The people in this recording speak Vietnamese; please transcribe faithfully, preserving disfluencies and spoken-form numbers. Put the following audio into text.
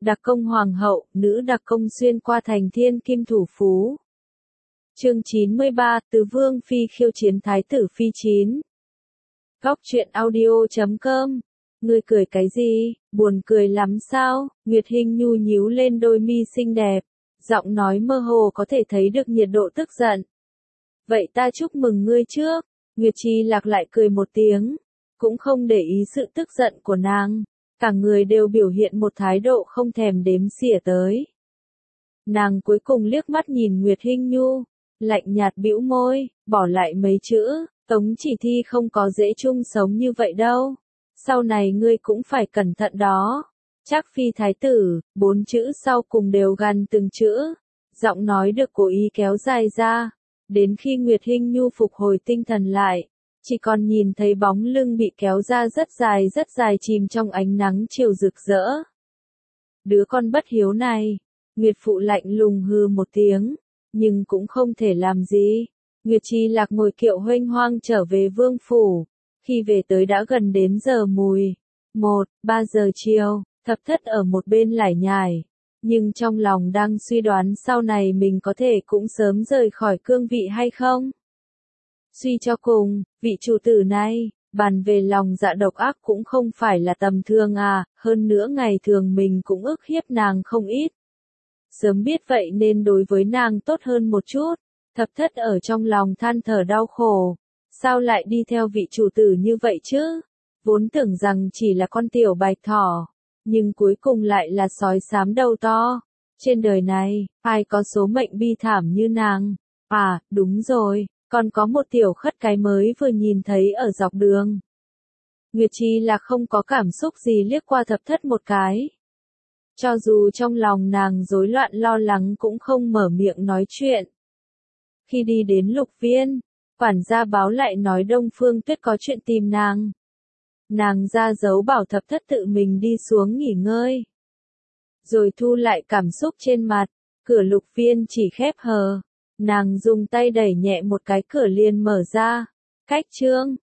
Đặc công hoàng hậu, nữ đặc công xuyên qua thành thiên kim thủ phú. Chương chín mươi ba, Tứ Vương Phi khiêu chiến Thái tử Phi chín. Góc truyện audio chấm com. Ngươi cười cái gì, buồn cười lắm sao? Nguyệt Hinh Nhu nhíu lên đôi mi xinh đẹp, giọng nói mơ hồ có thể thấy được nhiệt độ tức giận. Vậy ta chúc mừng ngươi trước. Nguyệt Chi Lạc lại cười một tiếng, cũng không để ý sự tức giận của nàng. Cả người đều biểu hiện một thái độ không thèm đếm xỉa tới. Nàng cuối cùng liếc mắt nhìn Nguyệt Hinh Nhu, lạnh nhạt bĩu môi, bỏ lại mấy chữ, Tống Chỉ Thi không có dễ chung sống như vậy đâu. Sau này ngươi cũng phải cẩn thận đó. Trác Phi thái tử, bốn chữ sau cùng đều gằn từng chữ. Giọng nói được cố ý kéo dài ra. Đến khi Nguyệt Hinh Nhu phục hồi tinh thần lại, chỉ còn nhìn thấy bóng lưng bị kéo ra rất dài rất dài chìm trong ánh nắng chiều rực rỡ. Đứa con bất hiếu này, Nguyệt Phụ lạnh lùng hừ một tiếng, nhưng cũng không thể làm gì. Nguyệt Chi Lạc ngồi kiệu huênh hoang trở về vương phủ, khi về tới đã gần đến giờ mùi. Một, ba giờ chiều, Thập Thất ở một bên lải nhải, nhưng trong lòng đang suy đoán sau này mình có thể cũng sớm rời khỏi cương vị hay không. Suy cho cùng, vị chủ tử này, bàn về lòng dạ độc ác cũng không phải là tầm thường à, hơn nữa ngày thường mình cũng ức hiếp nàng không ít. Sớm biết vậy nên đối với nàng tốt hơn một chút. Thập Thất ở trong lòng than thở đau khổ. Sao lại đi theo vị chủ tử như vậy chứ? Vốn tưởng rằng chỉ là con tiểu bạch thỏ, nhưng cuối cùng lại là sói xám đầu to. Trên đời này, ai có số mệnh bi thảm như nàng? À, đúng rồi, còn có một tiểu khất cái mới vừa nhìn thấy ở dọc đường. Nguyệt Chi là không có cảm xúc gì liếc qua Thập Thất một cái. Cho dù trong lòng nàng rối loạn lo lắng cũng không mở miệng nói chuyện. Khi đi đến Lục Viên, quản gia báo lại nói Đông Phương Tuyết có chuyện tìm nàng. Nàng ra dấu bảo Thập Thất tự mình đi xuống nghỉ ngơi. Rồi thu lại cảm xúc trên mặt, cửa Lục Viên chỉ khép hờ. Nàng dùng tay đẩy nhẹ một cái cửa liền mở ra. Cách trương,